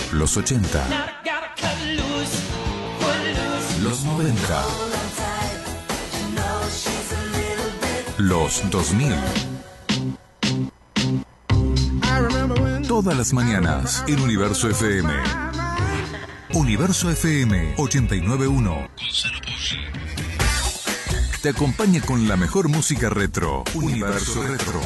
Los 80. Los 90. Los 2000. Todas las mañanas en Universo FM. Universo FM 891. Te acompaña con la mejor música retro. Universo Retro.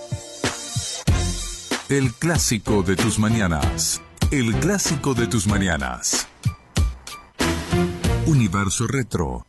El clásico de tus mañanas. El clásico de tus mañanas. Universo Retro.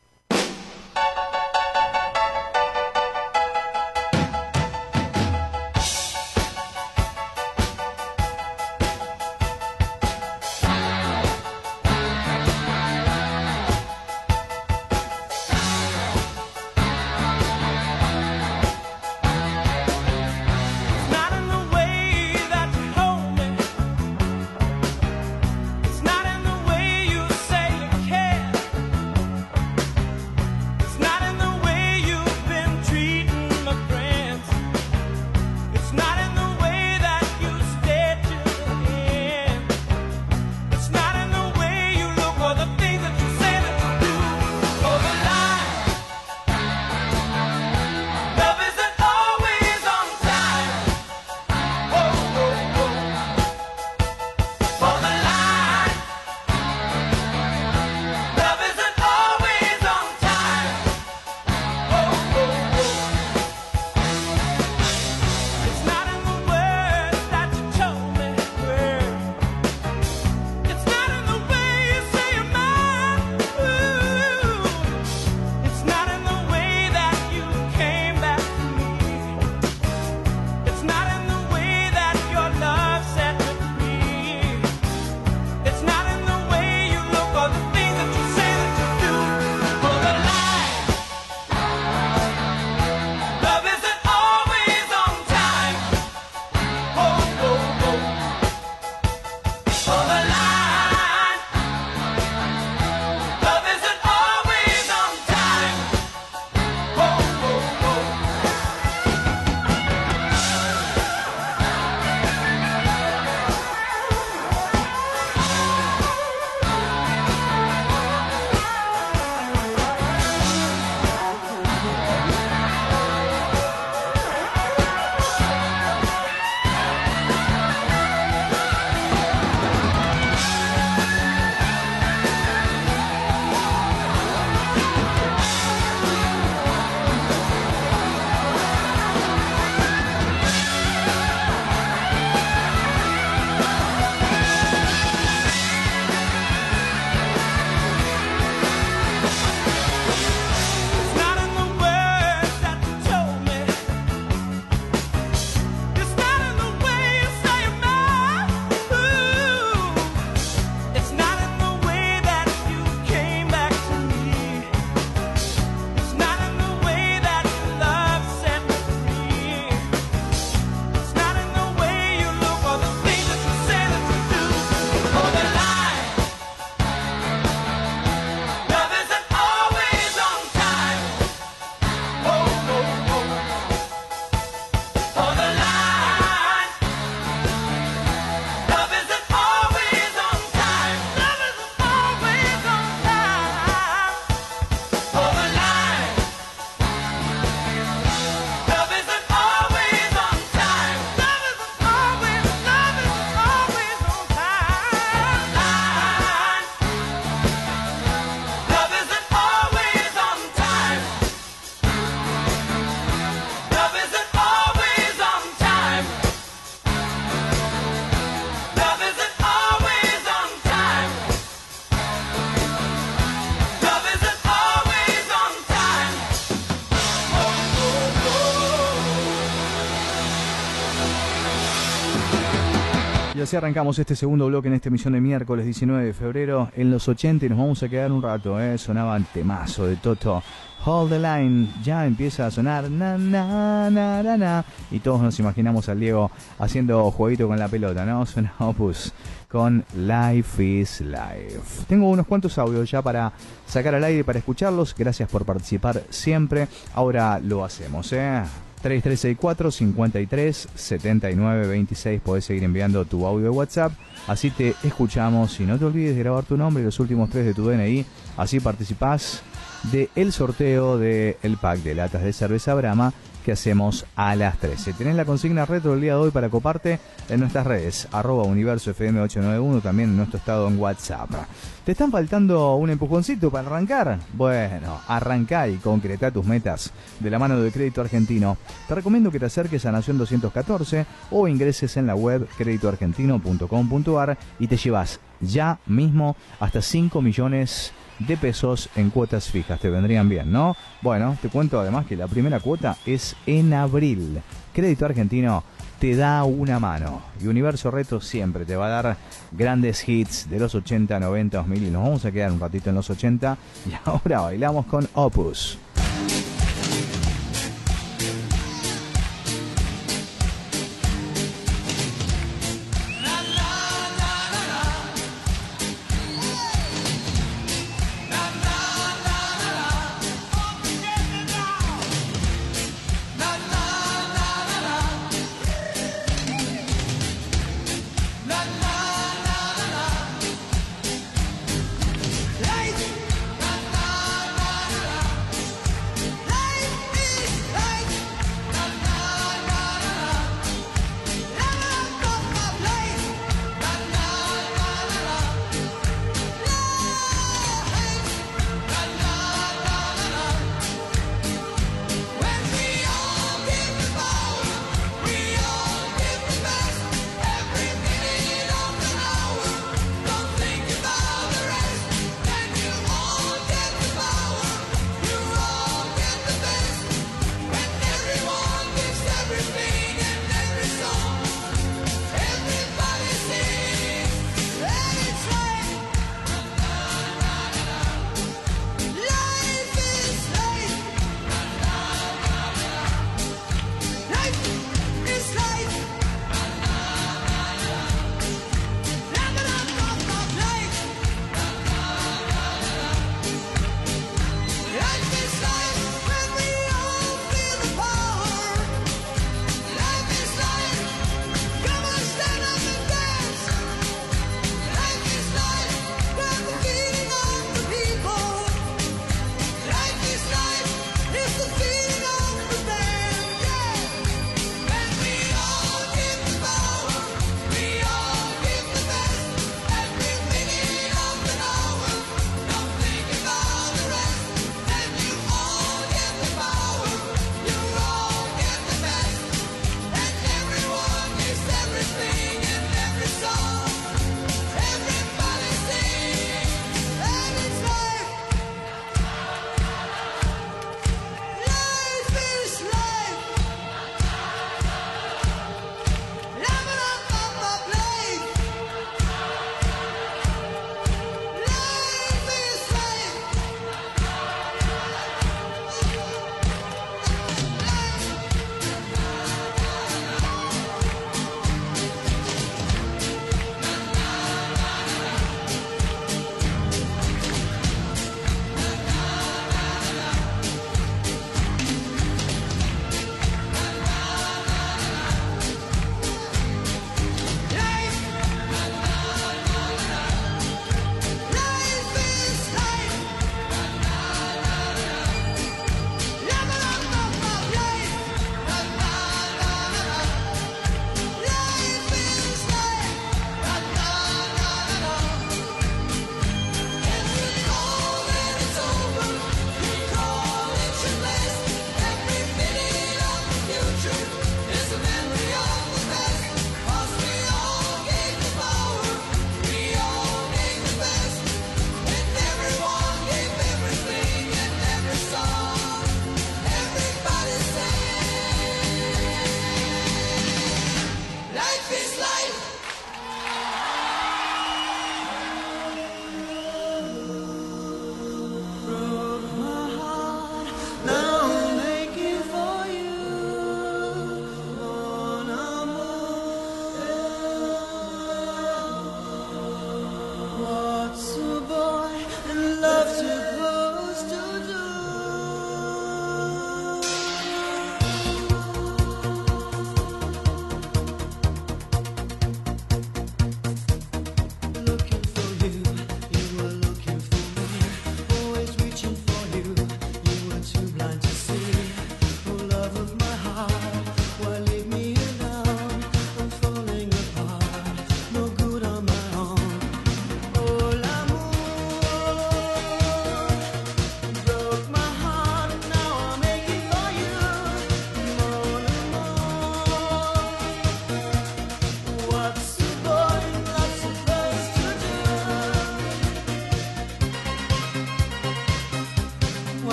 Y así arrancamos este segundo bloque en esta emisión de miércoles 19 de febrero en los 80 y nos vamos a quedar un rato, sonaba el temazo de Toto. Hold the Line, ya empieza a sonar na, na, na, na, na, y todos nos imaginamos al Diego haciendo jueguito con la pelota, ¿no? Suena Opus con Life is Life. Tengo unos cuantos audios ya para sacar al aire, para escucharlos. Gracias por participar siempre. Ahora lo hacemos, 3364 53 79 26. Podés seguir enviando tu audio de WhatsApp, así te escuchamos. Y no te olvides de grabar tu nombre y los últimos 3 de tu DNI, así participás del sorteo del pack de latas de cerveza Brahma que hacemos a las 13. Tenés la consigna retro del día de hoy para coparte en nuestras redes, @universofm891, también en nuestro estado en WhatsApp. ¿Te están faltando un empujoncito para arrancar? Bueno, arrancá y concretá tus metas de la mano de Crédito Argentino. Te recomiendo que te acerques a Nación 214 o ingreses en la web creditoargentino.com.ar y te llevas ya mismo hasta 5 millones de pesos en cuotas fijas. Te vendrían bien, ¿no? Bueno, te cuento además que la primera cuota es en abril. Crédito Argentino te da una mano y Universo Retro siempre te va a dar grandes hits de los 80, 90, 2000 y nos vamos a quedar un ratito en los 80 y ahora bailamos con Opus.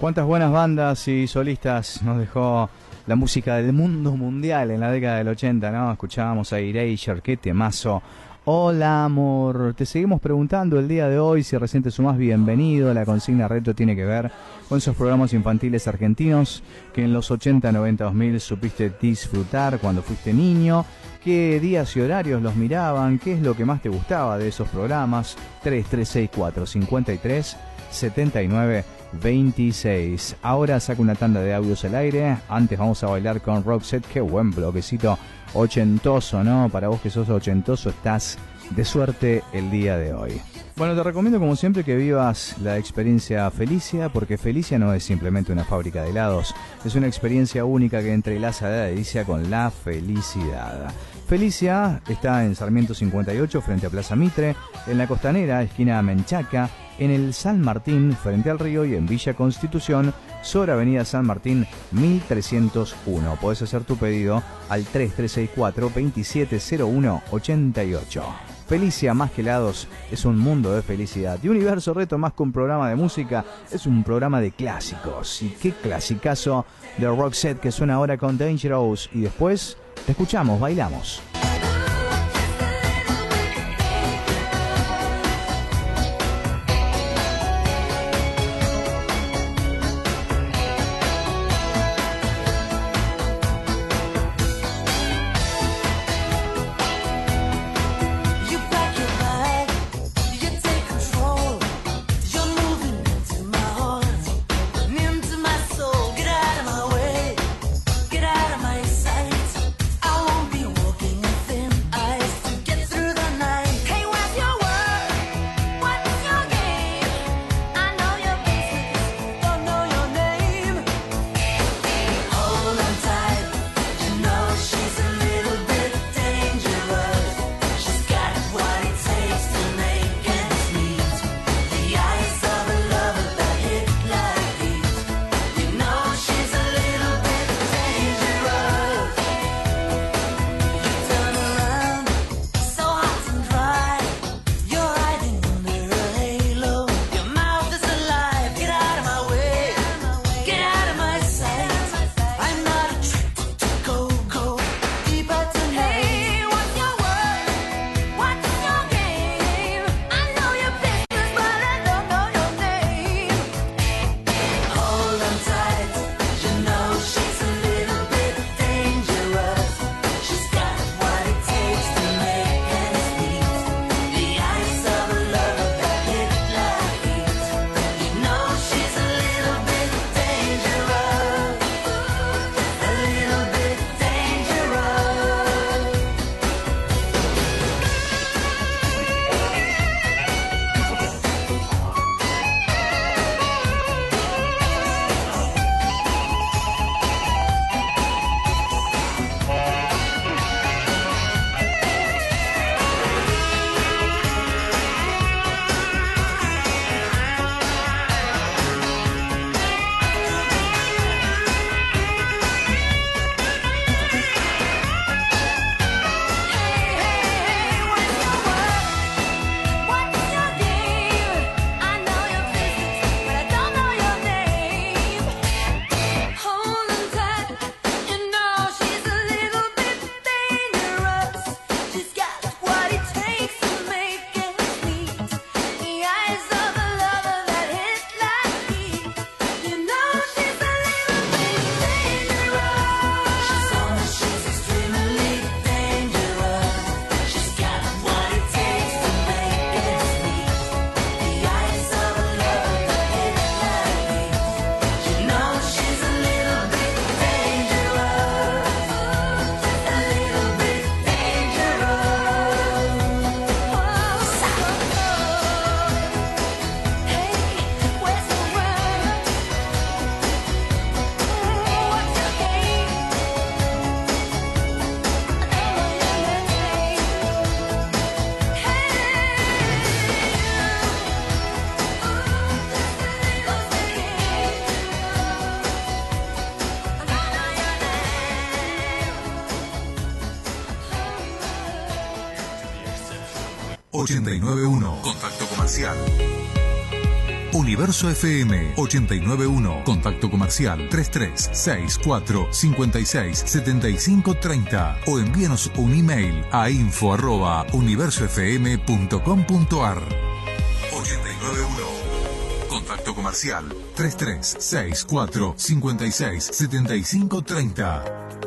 Cuántas buenas bandas y solistas nos dejó la música del mundo mundial en la década del 80, ¿no? Escuchábamos a Erasure, qué temazo. Hola amor, te seguimos preguntando el día de hoy, si recién te sumás, bienvenido. La consigna reto tiene que ver con esos programas infantiles argentinos que en los 80, 90, 2000 supiste disfrutar cuando fuiste niño. ¿Qué días y horarios los miraban? ¿Qué es lo que más te gustaba de esos programas? 3364 53 79 26. Ahora saco una tanda de audios al aire. Antes vamos a bailar con Roxette. Qué buen bloquecito ochentoso, ¿no? Para vos que sos ochentoso, estás de suerte el día de hoy. Bueno, te recomiendo como siempre que vivas la experiencia Felicia, porque Felicia no es simplemente una fábrica de helados, es una experiencia única que entrelaza la delicia con la felicidad. Felicia está en Sarmiento 58, frente a Plaza Mitre, en la Costanera, esquina Menchaca, en el San Martín, frente al río, y en Villa Constitución, sobre Avenida San Martín 1301. Podés hacer tu pedido al 3364-2701-88. Felicia más que helados es un mundo de felicidad. Y Universo Reto más que un programa de música es un programa de clásicos. Y qué clasicazo de Roxette que suena ahora con Dangerous. Y después te escuchamos, bailamos. ...891. Contacto comercial Universo FM 891. Contacto comercial 3364567530 o envíanos un email a info@universofm.com.ar. 891. Contacto comercial 3364567530.